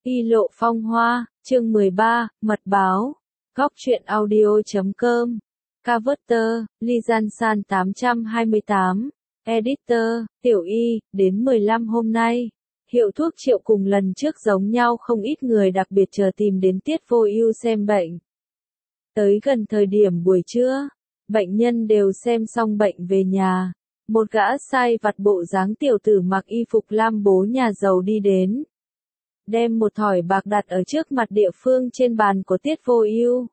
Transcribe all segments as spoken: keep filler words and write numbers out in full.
Y lộ phong hoa, chương mười ba, mật báo. Góc truyện audio chấm com. Cover, Ly Gian San tám trăm hai mươi tám. Editor, Tiểu Y, đến mười lăm hôm nay. Hiệu thuốc Triệu cùng lần trước giống nhau, không ít người đặc biệt chờ tìm đến Tiết Vô Ưu xem bệnh. Tới gần thời điểm buổi trưa, bệnh nhân đều xem xong bệnh về nhà. Một gã sai vặt bộ dáng tiểu tử mặc y phục lam bố nhà giàu đi đến, đem một thỏi bạc đặt ở trước mặt địa phương trên bàn của Tiết Vô Ưu.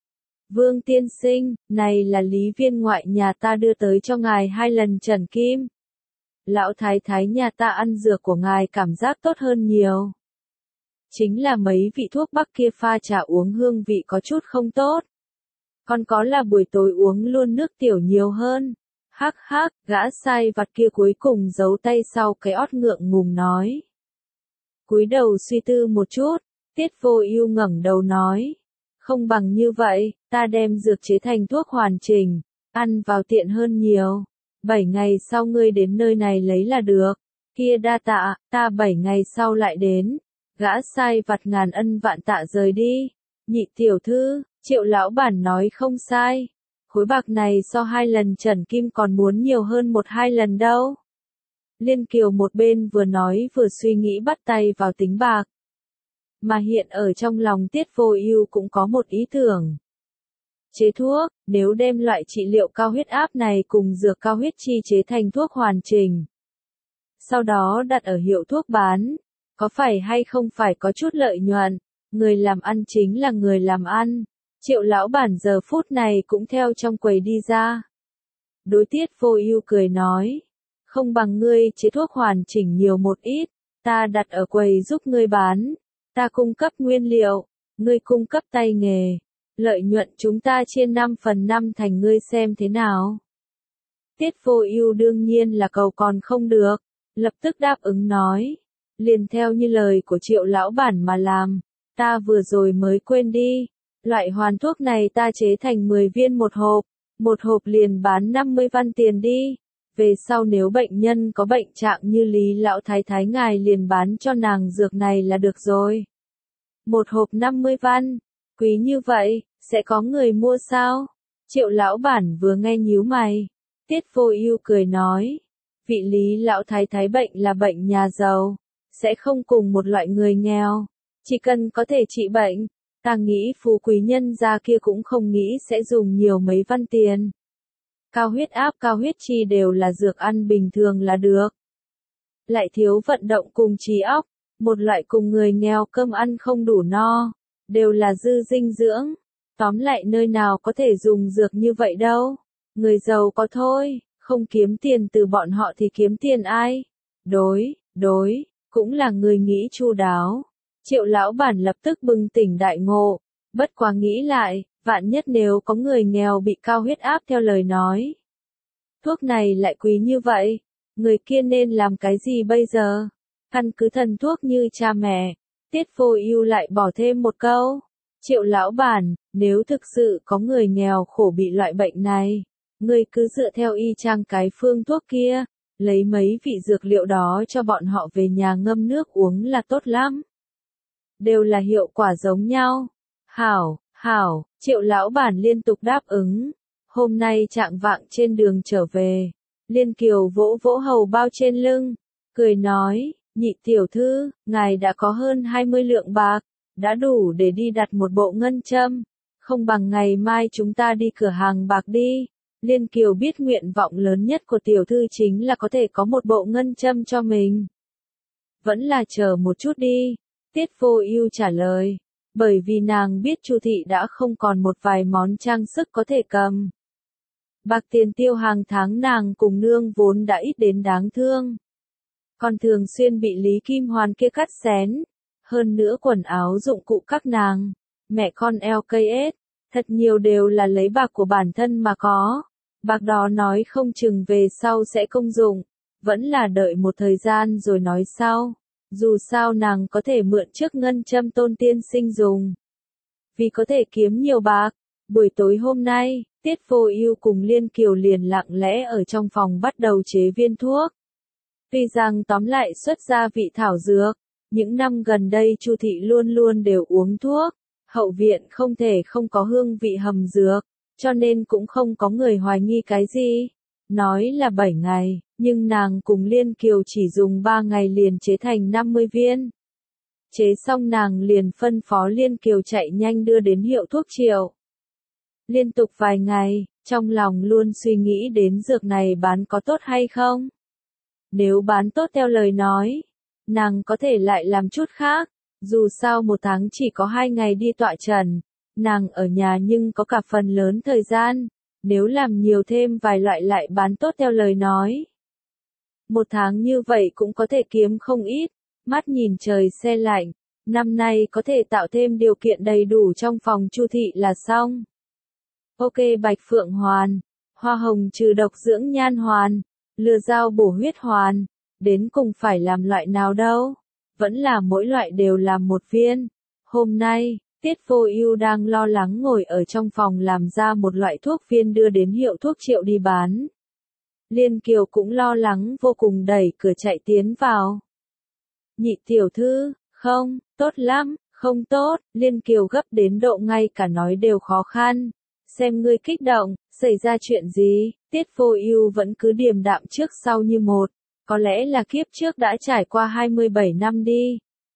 Vương tiên sinh, này là lý viên ngoại nhà ta đưa tới cho ngài hai lần trần kim. Lão thái thái nhà ta ăn dược của ngài cảm giác tốt hơn nhiều. Chính là mấy vị thuốc bắc kia pha trà uống hương vị có chút không tốt. Còn có là buổi tối uống luôn nước tiểu nhiều hơn. Hắc hắc, gã sai vặt kia cuối cùng giấu tay sau cái ót ngượng ngùng nói. Cúi đầu suy tư một chút, Tiết Vô Ưu ngẩng đầu nói. Không bằng như vậy, ta đem dược chế thành thuốc hoàn chỉnh, ăn vào tiện hơn nhiều. Bảy ngày sau ngươi đến nơi này lấy là được. Kia đa tạ, ta bảy ngày sau lại đến. Gã sai vặt ngàn ân vạn tạ rời đi. Nhị tiểu thư, Triệu lão bản nói không sai. Khối bạc này so hai lần trần kim còn muốn nhiều hơn một hai lần đâu. Liên Kiều một bên vừa nói vừa suy nghĩ bắt tay vào tính bạc. Mà hiện ở trong lòng Tiết Vô Ưu cũng có một ý tưởng. Chế thuốc, nếu đem loại trị liệu cao huyết áp này cùng dược cao huyết chi chế thành thuốc hoàn chỉnh. Sau đó đặt ở hiệu thuốc bán, có phải hay không phải có chút lợi nhuận, người làm ăn chính là người làm ăn. Triệu lão bản giờ phút này cũng theo trong quầy đi ra. Đối Tiết Vô Ưu cười nói, không bằng ngươi chế thuốc hoàn chỉnh nhiều một ít, ta đặt ở quầy giúp ngươi bán, ta cung cấp nguyên liệu, ngươi cung cấp tay nghề, lợi nhuận chúng ta chia năm phần năm thành, ngươi xem thế nào. Tiết Vô Ưu đương nhiên là cầu còn không được, lập tức đáp ứng nói, liền theo như lời của Triệu lão bản mà làm, ta vừa rồi mới quên đi. Loại hoàn thuốc này ta chế thành mười viên một hộp, một hộp liền bán năm mươi văn tiền đi. Về sau nếu bệnh nhân có bệnh trạng như Lý lão thái thái ngài liền bán cho nàng dược này là được rồi. Một hộp năm mươi văn, quý như vậy, sẽ có người mua sao? Triệu lão bản vừa nghe nhíu mày. Tiết Vô Ưu cười nói, vị Lý lão thái thái bệnh là bệnh nhà giàu, sẽ không cùng một loại người nghèo, chỉ cần có thể trị bệnh. Ta nghĩ phú quý nhân gia kia cũng không nghĩ sẽ dùng nhiều mấy văn tiền. Cao huyết áp cao huyết chi đều là dược ăn bình thường là được. Lại thiếu vận động cùng trí óc, một loại cùng người nghèo cơm ăn không đủ no, đều là dư dinh dưỡng. Tóm lại nơi nào có thể dùng dược như vậy đâu. Người giàu có thôi, không kiếm tiền từ bọn họ thì kiếm tiền ai? Đối, đối, cũng là người nghĩ chu đáo. Triệu lão bản lập tức bừng tỉnh đại ngộ, bất quá nghĩ lại, vạn nhất nếu có người nghèo bị cao huyết áp theo lời nói. Thuốc này lại quý như vậy, người kia nên làm cái gì bây giờ? Căn cứ thần thuốc như cha mẹ, Tiết Vô Ưu lại bỏ thêm một câu. Triệu lão bản, nếu thực sự có người nghèo khổ bị loại bệnh này, người cứ dựa theo y chang cái phương thuốc kia, lấy mấy vị dược liệu đó cho bọn họ về nhà ngâm nước uống là tốt lắm. Đều là hiệu quả giống nhau. Hảo, hảo, Triệu lão bản liên tục đáp ứng. Hôm nay trạng vạng trên đường trở về, Liên Kiều vỗ vỗ hầu bao trên lưng, cười nói, nhị tiểu thư, ngài đã có hơn hai mươi lượng bạc, đã đủ để đi đặt một bộ ngân châm, không bằng ngày mai chúng ta đi cửa hàng bạc đi. Liên Kiều biết nguyện vọng lớn nhất của tiểu thư chính là có thể có một bộ ngân châm cho mình. Vẫn là chờ một chút đi. Tiết Vô Ưu trả lời, bởi vì nàng biết Chu thị đã không còn một vài món trang sức có thể cầm. Bạc tiền tiêu hàng tháng nàng cùng nương vốn đã ít đến đáng thương. Còn thường xuyên bị Lý Kim Hoàn kia cắt xén. Hơn nữa quần áo dụng cụ các nàng, mẹ con lờ ca ét, thật nhiều đều là lấy bạc của bản thân mà có. Bạc đó nói không chừng về sau sẽ công dụng, vẫn là đợi một thời gian rồi nói sau. Dù sao nàng có thể mượn trước ngân châm Tôn tiên sinh dùng. Vì có thể kiếm nhiều bạc, buổi tối hôm nay, Tiết Vô Ưu cùng Liên Kiều liền lặng lẽ ở trong phòng bắt đầu chế viên thuốc. Tuy rằng tóm lại xuất ra vị thảo dược, Những năm gần đây Chu thị luôn luôn đều uống thuốc, hậu viện không thể không có hương vị hầm dược, cho nên cũng không có người hoài nghi cái gì. Nói là bảy ngày, nhưng nàng cùng Liên Kiều chỉ dùng ba ngày liền chế thành năm mươi viên. Chế xong nàng liền phân phó Liên Kiều chạy nhanh đưa đến hiệu thuốc Triệu. Liên tục vài ngày, trong lòng luôn suy nghĩ đến dược này bán có tốt hay không. Nếu bán tốt theo lời nói, nàng có thể lại làm chút khác, dù sao một tháng chỉ có hai ngày đi tọa trần, nàng ở nhà nhưng có cả phần lớn thời gian, nếu làm nhiều thêm vài loại lại bán tốt theo lời nói. Một tháng như vậy cũng có thể kiếm không ít, mắt nhìn trời se lạnh, năm nay có thể tạo thêm điều kiện đầy đủ trong phòng Chu thị là xong. Ok Bạch Phượng Hoàn, hoa hồng trừ độc dưỡng nhan hoàn, lừa dao bổ huyết hoàn, đến cùng phải làm loại nào đâu, vẫn là mỗi loại đều làm một viên. Hôm nay, Tiết Vô Ưu đang lo lắng ngồi ở trong phòng làm ra một loại thuốc viên đưa đến hiệu thuốc Triệu đi bán. Liên Kiều cũng lo lắng vô cùng đẩy cửa chạy tiến vào. Nhị tiểu thư, không, tốt lắm, không tốt, Liên Kiều gấp đến độ ngay cả nói đều khó khăn. Xem ngươi kích động, xảy ra chuyện gì, Tiết Vô Ưu vẫn cứ điềm đạm trước sau như một, có lẽ là kiếp trước đã trải qua hai mươi bảy năm đi.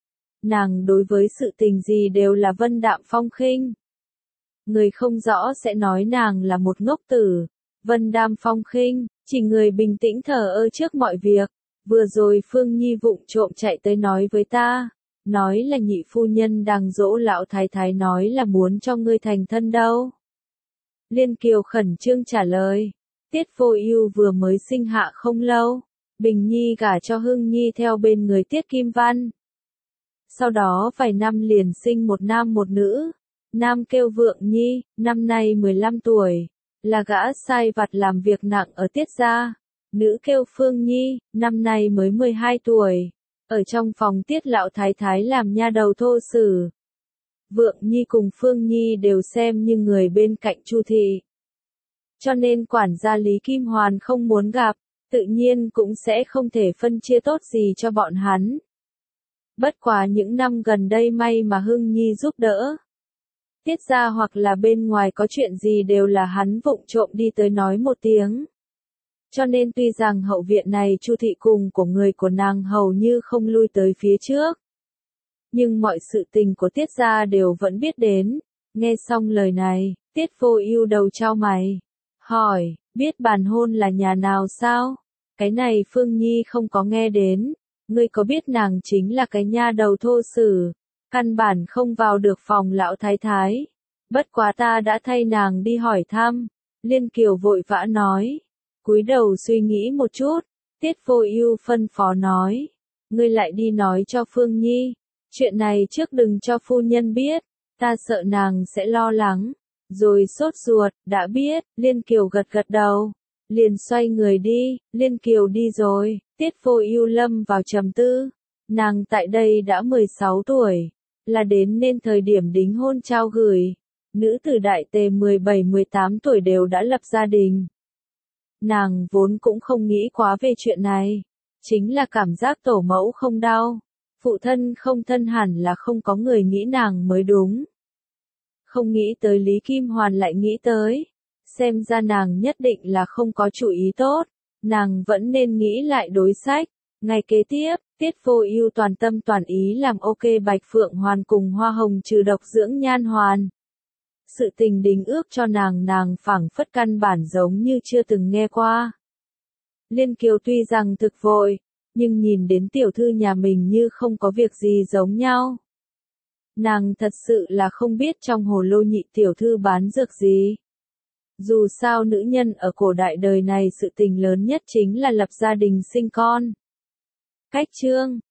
Nàng đối với sự tình gì đều là vân đạm phong khinh. Người không rõ sẽ nói nàng là một ngốc tử, vân đạm phong khinh, chỉ người bình tĩnh thờ ơ trước mọi việc. Vừa rồi Phương Nhi vụng trộm chạy tới nói với ta, nói là nhị phu nhân đang dỗ lão thái thái nói là muốn cho ngươi thành thân đâu. Liên Kiều khẩn trương trả lời, Tiết Vô Ưu vừa mới sinh hạ không lâu, Bình Nhi gả cho Hưng Nhi theo bên người Tiết Kim Văn. Sau đó vài năm liền sinh một nam một nữ, nam kêu Vượng Nhi, năm nay mười lăm tuổi, là gã sai vặt làm việc nặng ở Tiết gia, nữ kêu Phương Nhi, năm nay mới mười hai tuổi, ở trong phòng Tiết lão thái thái làm nha đầu thô sử. Vượng Nhi cùng Phương Nhi đều xem như người bên cạnh Chu thị. Cho nên quản gia Lý Kim Hoàn không muốn gặp, tự nhiên cũng sẽ không thể phân chia tốt gì cho bọn hắn. Bất quá những năm gần đây may mà Hưng Nhi giúp đỡ. Tiết gia hoặc là bên ngoài có chuyện gì đều là hắn vụng trộm đi tới nói một tiếng. Cho nên tuy rằng hậu viện này Chu thị cùng của người của nàng hầu như không lui tới phía trước. Nhưng mọi sự tình của Tiết gia đều vẫn biết đến. Nghe xong lời này, Tiết Vô Ưu đầu chau mày. Hỏi, biết bàn hôn là nhà nào sao? Cái này Phương Nhi không có nghe đến. Ngươi có biết nàng chính là cái nha đầu thô sử, căn bản không vào được phòng lão thái thái. Bất quá ta đã thay nàng đi hỏi thăm. Liên Kiều vội vã nói. Cúi đầu suy nghĩ một chút, Tiết Vô Ưu phân phó nói. Ngươi lại đi nói cho Phương Nhi. Chuyện này trước đừng cho phu nhân biết, ta sợ nàng sẽ lo lắng. Rồi sốt ruột, đã biết, Liên Kiều gật gật đầu. Liền xoay người đi, Liên Kiều đi rồi, Tiết Vô Ưu lâm vào trầm tư. Nàng tại đây đã mười sáu tuổi, là đến nên thời điểm đính hôn trao gửi. Nữ tử đại tề mười bảy mười tám tuổi đều đã lập gia đình. Nàng vốn cũng không nghĩ quá về chuyện này, chính là cảm giác tổ mẫu không đau, phụ thân không thân hẳn là không có người nghĩ nàng mới đúng. Không nghĩ tới Lý Kim Hoàn lại nghĩ tới, xem ra nàng nhất định là không có chủ ý tốt, nàng vẫn nên nghĩ lại đối sách. Ngày kế tiếp, Tiết Vô Ưu toàn tâm toàn ý làm ok Bạch Phượng Hoàn cùng hoa hồng trừ độc dưỡng nhan hoàn. Sự tình đính ước cho nàng nàng phảng phất căn bản giống như chưa từng nghe qua. Liên Kiều tuy rằng thực vội, nhưng nhìn đến tiểu thư nhà mình như không có việc gì giống nhau. Nàng thật sự là không biết trong hồ lô nhị tiểu thư bán dược gì. Dù sao nữ nhân ở cổ đại đời này sự tình lớn nhất chính là lập gia đình sinh con. Cách chương